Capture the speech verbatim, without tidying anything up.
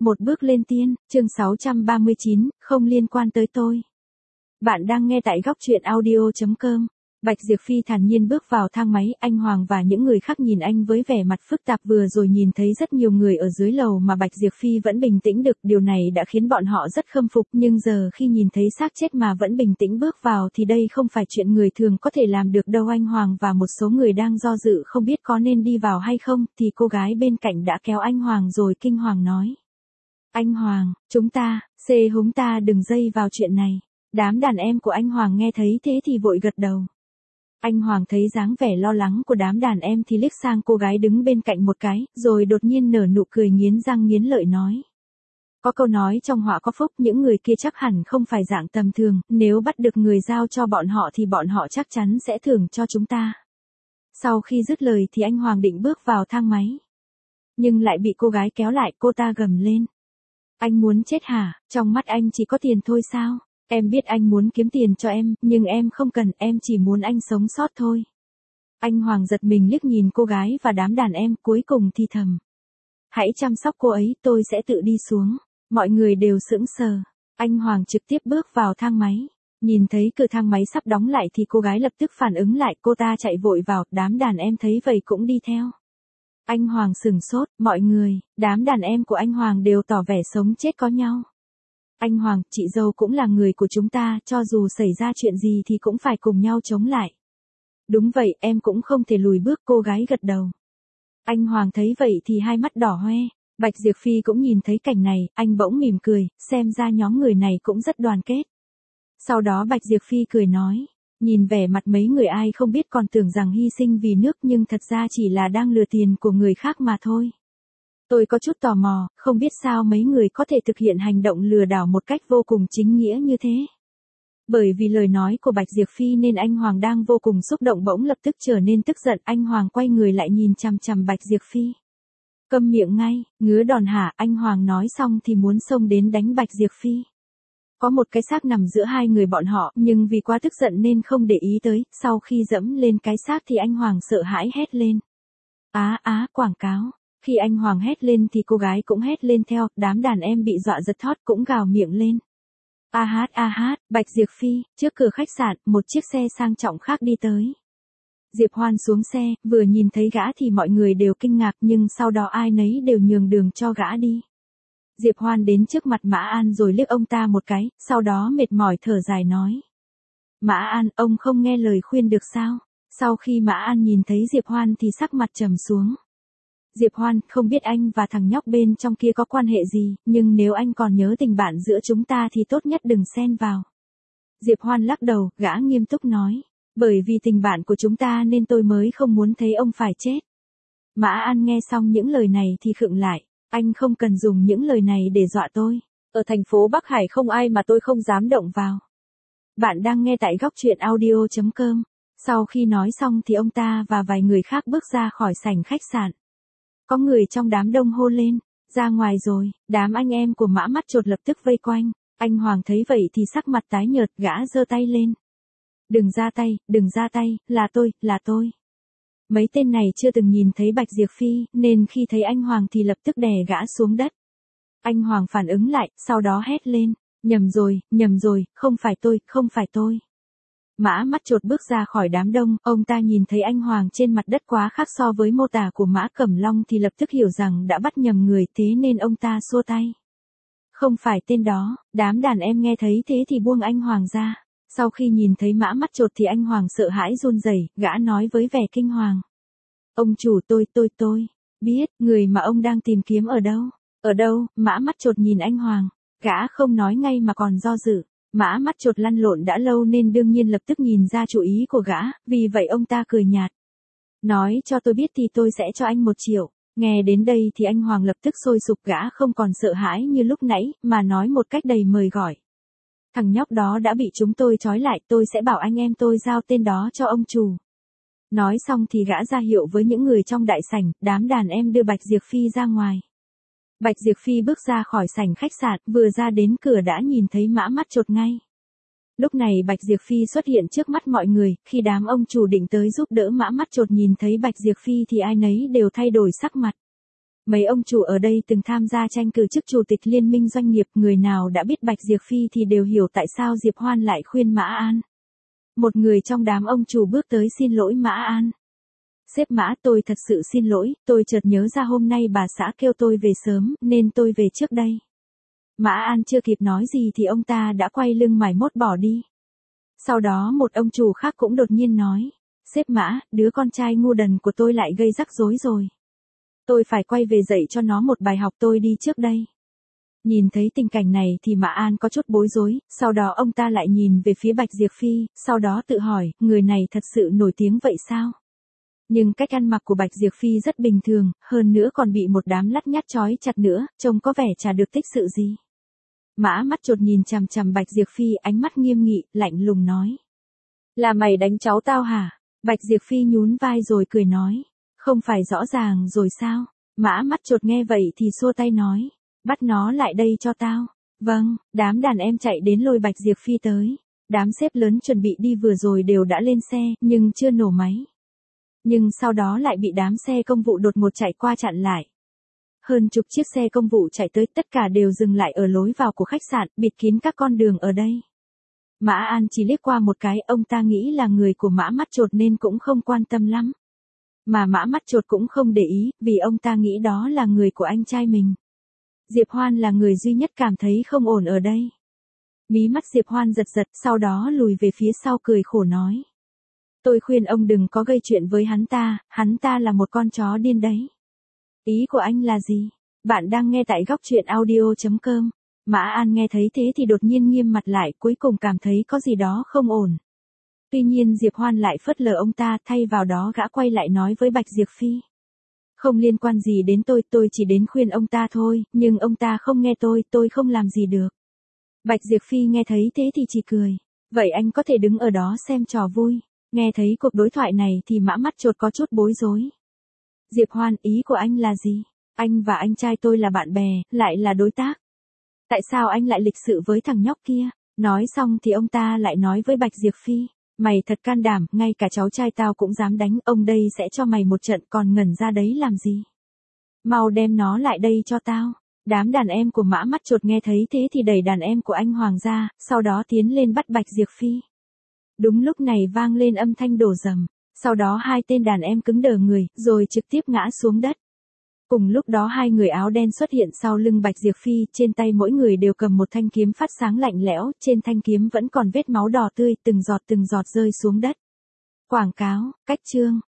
Một bước lên tiên, chương sáu trăm ba mươi chín, không liên quan tới tôi. Bạn đang nghe tại góc truyện audio chấm com. Bạch Diệp Phi thản nhiên bước vào thang máy, anh Hoàng và những người khác nhìn anh với vẻ mặt phức tạp. Vừa rồi nhìn thấy rất nhiều người ở dưới lầu mà Bạch Diệp Phi vẫn bình tĩnh được, điều này đã khiến bọn họ rất khâm phục, nhưng giờ khi nhìn thấy xác chết mà vẫn bình tĩnh bước vào thì đây không phải chuyện người thường có thể làm được đâu. Anh Hoàng và một số người đang do dự không biết có nên đi vào hay không, thì cô gái bên cạnh đã kéo anh Hoàng rồi kinh hoàng nói. Anh Hoàng, chúng ta, xê húng ta đừng dây vào chuyện này. Đám đàn em của anh Hoàng nghe thấy thế thì vội gật đầu. Anh Hoàng thấy dáng vẻ lo lắng của đám đàn em thì liếc sang cô gái đứng bên cạnh một cái, rồi đột nhiên nở nụ cười nghiến răng nghiến lợi nói. Có câu nói trong họa có phúc, những người kia chắc hẳn không phải dạng tầm thường, nếu bắt được người giao cho bọn họ thì bọn họ chắc chắn sẽ thưởng cho chúng ta. Sau khi dứt lời thì anh Hoàng định bước vào thang máy. Nhưng lại bị cô gái kéo lại, cô ta gầm lên. Anh muốn chết hả, trong mắt anh chỉ có tiền thôi sao? Em biết anh muốn kiếm tiền cho em, nhưng em không cần, em chỉ muốn anh sống sót thôi. Anh Hoàng giật mình liếc nhìn cô gái và đám đàn em, cuối cùng thì thầm. Hãy chăm sóc cô ấy, tôi sẽ tự đi xuống. Mọi người đều sững sờ. Anh Hoàng trực tiếp bước vào thang máy. Nhìn thấy cửa thang máy sắp đóng lại thì cô gái lập tức phản ứng lại, cô ta chạy vội vào, đám đàn em thấy vậy cũng đi theo. Anh Hoàng sửng sốt, mọi người, đám đàn em của anh Hoàng đều tỏ vẻ sống chết có nhau. Anh Hoàng, chị dâu cũng là người của chúng ta, cho dù xảy ra chuyện gì thì cũng phải cùng nhau chống lại. Đúng vậy, em cũng không thể lùi bước, cô gái gật đầu. Anh Hoàng thấy vậy thì hai mắt đỏ hoe. Bạch Diệp Phi cũng nhìn thấy cảnh này, anh bỗng mỉm cười, xem ra nhóm người này cũng rất đoàn kết. Sau đó Bạch Diệp Phi cười nói. Nhìn vẻ mặt mấy người ai không biết còn tưởng rằng hy sinh vì nước nhưng thật ra chỉ là đang lừa tiền của người khác mà thôi. Tôi có chút tò mò, không biết sao mấy người có thể thực hiện hành động lừa đảo một cách vô cùng chính nghĩa như thế. Bởi vì lời nói của Bạch Diệp Phi nên anh Hoàng đang vô cùng xúc động bỗng lập tức trở nên tức giận, anh Hoàng quay người lại nhìn chằm chằm Bạch Diệp Phi. Câm miệng ngay, ngứa đòn hả, anh Hoàng nói xong thì muốn xông đến đánh Bạch Diệp Phi. Có một cái xác nằm giữa hai người bọn họ, nhưng vì quá tức giận nên không để ý tới, sau khi dẫm lên cái xác thì anh Hoàng sợ hãi hét lên. Á á, quảng cáo. Khi anh Hoàng hét lên thì cô gái cũng hét lên theo, đám đàn em bị dọa giật thót cũng gào miệng lên. A hát a hát, Bạch Diệp Phi, trước cửa khách sạn, một chiếc xe sang trọng khác đi tới. Diệp Hoan xuống xe, vừa nhìn thấy gã thì mọi người đều kinh ngạc nhưng sau đó ai nấy đều nhường đường cho gã đi. Diệp Hoan đến trước mặt Mã An rồi liếc ông ta một cái, sau đó mệt mỏi thở dài nói. Mã An, ông không nghe lời khuyên được sao? Sau khi Mã An nhìn thấy Diệp Hoan thì sắc mặt trầm xuống. Diệp Hoan, không biết anh và thằng nhóc bên trong kia có quan hệ gì, nhưng nếu anh còn nhớ tình bạn giữa chúng ta thì tốt nhất đừng xen vào. Diệp Hoan lắc đầu, gã nghiêm túc nói. Bởi vì tình bạn của chúng ta nên tôi mới không muốn thấy ông phải chết. Mã An nghe xong những lời này thì khựng lại. Anh không cần dùng những lời này để dọa tôi. Ở thành phố Bắc Hải không ai mà tôi không dám động vào. Bạn đang nghe tại góc truyện audio chấm com. Sau khi nói xong thì ông ta và vài người khác bước ra khỏi sảnh khách sạn. Có người trong đám đông hô lên. Ra ngoài rồi, đám anh em của Mã Mắt Chột lập tức vây quanh. Anh Hoàng thấy vậy thì sắc mặt tái nhợt, gã giơ tay lên. Đừng ra tay, đừng ra tay, là tôi, là tôi. Mấy tên này chưa từng nhìn thấy Bạch Diệp Phi, nên khi thấy anh Hoàng thì lập tức đè gã xuống đất. Anh Hoàng phản ứng lại, sau đó hét lên. Nhầm rồi, nhầm rồi, không phải tôi, không phải tôi. Mã Mắt Chột bước ra khỏi đám đông, ông ta nhìn thấy anh Hoàng trên mặt đất quá khác so với mô tả của Mã Cẩm Long thì lập tức hiểu rằng đã bắt nhầm người, thế nên ông ta xua tay. Không phải tên đó, đám đàn em nghe thấy thế thì buông anh Hoàng ra. Sau khi nhìn thấy Mã Mắt Chột thì anh Hoàng sợ hãi run rẩy, gã nói với vẻ kinh hoàng. Ông chủ tôi tôi tôi, biết, người mà ông đang tìm kiếm ở đâu? Ở đâu? Mã Mắt Chột nhìn anh Hoàng, gã không nói ngay mà còn do dự. Mã Mắt Chột lăn lộn đã lâu nên đương nhiên lập tức nhìn ra chủ ý của gã, vì vậy ông ta cười nhạt. Nói cho tôi biết thì tôi sẽ cho anh một triệu. Nghe đến đây thì anh Hoàng lập tức sôi sục, gã không còn sợ hãi như lúc nãy, mà nói một cách đầy mời gọi. Thằng nhóc đó đã bị chúng tôi trói lại, tôi sẽ bảo anh em tôi giao tên đó cho ông chủ. Nói xong thì gã ra hiệu với những người trong đại sảnh, đám đàn em đưa Bạch Diệp Phi ra ngoài. Bạch Diệp Phi bước ra khỏi sảnh khách sạn, vừa ra đến cửa đã nhìn thấy Mã Mắt Chột ngay. Lúc này Bạch Diệp Phi xuất hiện trước mắt mọi người, khi đám ông chủ định tới giúp đỡ Mã Mắt Chột nhìn thấy Bạch Diệp Phi thì ai nấy đều thay đổi sắc mặt. Mấy ông chủ ở đây từng tham gia tranh cử chức chủ tịch liên minh doanh nghiệp, người nào đã biết Bạch Diệp Phi thì đều hiểu tại sao Diệp Hoan lại khuyên Mã An. Một người trong đám ông chủ bước tới xin lỗi Mã An. Sếp Mã, tôi thật sự xin lỗi, tôi chợt nhớ ra hôm nay bà xã kêu tôi về sớm, nên tôi về trước đây. Mã An chưa kịp nói gì thì ông ta đã quay lưng mải mốt bỏ đi. Sau đó một ông chủ khác cũng đột nhiên nói, sếp Mã, đứa con trai ngu đần của tôi lại gây rắc rối rồi. Tôi phải quay về dạy cho nó một bài học, tôi đi trước đây. Nhìn thấy tình cảnh này thì Mã An có chút bối rối, sau đó ông ta lại nhìn về phía Bạch Diệp Phi, sau đó tự hỏi, người này thật sự nổi tiếng vậy sao? Nhưng cách ăn mặc của Bạch Diệp Phi rất bình thường, hơn nữa còn bị một đám lắt nhắt trói chặt nữa, trông có vẻ chả được tích sự gì. Mã mắt chột nhìn chằm chằm Bạch Diệp Phi, ánh mắt nghiêm nghị, lạnh lùng nói. Là mày đánh cháu tao hả? Bạch Diệp Phi nhún vai rồi cười nói. Không phải rõ ràng rồi sao? Mã mắt chột nghe vậy thì xua tay nói. Bắt nó lại đây cho tao. Vâng, đám đàn em chạy đến lôi Bạch Diệp Phi tới. Đám sếp lớn chuẩn bị đi vừa rồi đều đã lên xe, nhưng chưa nổ máy. Nhưng sau đó lại bị đám xe công vụ đột ngột chạy qua chặn lại. Hơn chục chiếc xe công vụ chạy tới, tất cả đều dừng lại ở lối vào của khách sạn, bịt kín các con đường ở đây. Mã An chỉ liếc qua một cái, ông ta nghĩ là người của Mã mắt chột nên cũng không quan tâm lắm. Mà Mã mắt chột cũng không để ý, vì ông ta nghĩ đó là người của anh trai mình. Diệp Hoan là người duy nhất cảm thấy không ổn ở đây. Mí mắt Diệp Hoan giật giật, sau đó lùi về phía sau cười khổ nói. Tôi khuyên ông đừng có gây chuyện với hắn ta, hắn ta là một con chó điên đấy. Ý của anh là gì? Bạn đang nghe tại góc truyện audio chấm com. Mã An nghe thấy thế thì đột nhiên nghiêm mặt lại, cuối cùng cảm thấy có gì đó không ổn. Tuy nhiên Diệp Hoan lại phớt lờ ông ta, thay vào đó gã quay lại nói với Bạch Diệp Phi. Không liên quan gì đến tôi, tôi chỉ đến khuyên ông ta thôi, nhưng ông ta không nghe tôi, tôi không làm gì được. Bạch Diệp Phi nghe thấy thế thì chỉ cười. Vậy anh có thể đứng ở đó xem trò vui. Nghe thấy cuộc đối thoại này thì Mã mắt chột có chút bối rối. Diệp Hoan, ý của anh là gì? Anh và anh trai tôi là bạn bè, lại là đối tác. Tại sao anh lại lịch sự với thằng nhóc kia? Nói xong thì ông ta lại nói với Bạch Diệp Phi. Mày thật can đảm, ngay cả cháu trai tao cũng dám đánh, ông đây sẽ cho mày một trận, còn ngẩn ra đấy làm gì? Mau đem nó lại đây cho tao. Đám đàn em của Mã mắt chột nghe thấy thế thì đẩy đàn em của anh Hoàng ra, sau đó tiến lên bắt Bạch Diệp Phi. Đúng lúc này vang lên âm thanh đổ rầm, sau đó hai tên đàn em cứng đờ người, rồi trực tiếp ngã xuống đất. Cùng lúc đó hai người áo đen xuất hiện sau lưng Bạch Diệp Phi, trên tay mỗi người đều cầm một thanh kiếm phát sáng lạnh lẽo, trên thanh kiếm vẫn còn vết máu đỏ tươi, từng giọt từng giọt rơi xuống đất. Quảng cáo, cách chương.